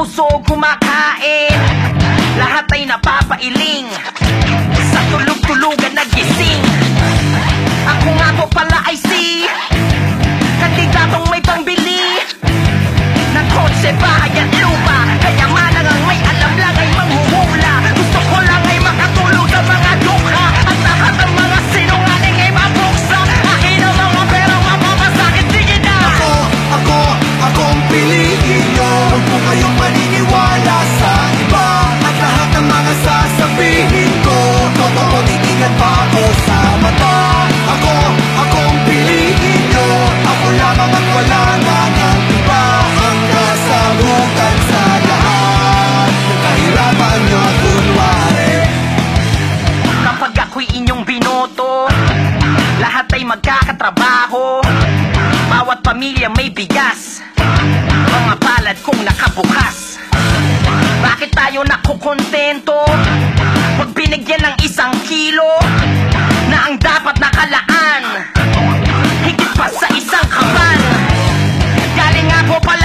busog kumakain, lahat ay napapailing, sa tulog-tulugan nagising. Ako nga po pala ay si kandidatong may pangbili ng kotse, bahay at lupa. Kayamanan ang may alam lang ay manghuhula. Gusto ko lang ay makatulog sa mga dukha, at lahat ng mga sinungaling ay mabuksa. Akin ang mga perang mapapasakit, sige na. Akong piliin nyo. Huwag po kayong maniniwala sa iba, at lahat ng mga sasabihin ko totoo, titingnan pa ako sa mata. Akong piliin nyo. Ako lamang at wala nang ang iba, ang kasabukan sa lahat ng kahirapan nyo kunwari. Kapag ako'y inyong binoto, lahat ay magkakatrabaho, bawat pamilya may bigas, mga palad kong nakabukas. Bakit tayo nakukontento pag binigyan ng 1 kilo na ang dapat nakalaan higit pa sa 1 kaban? Galing nga po pala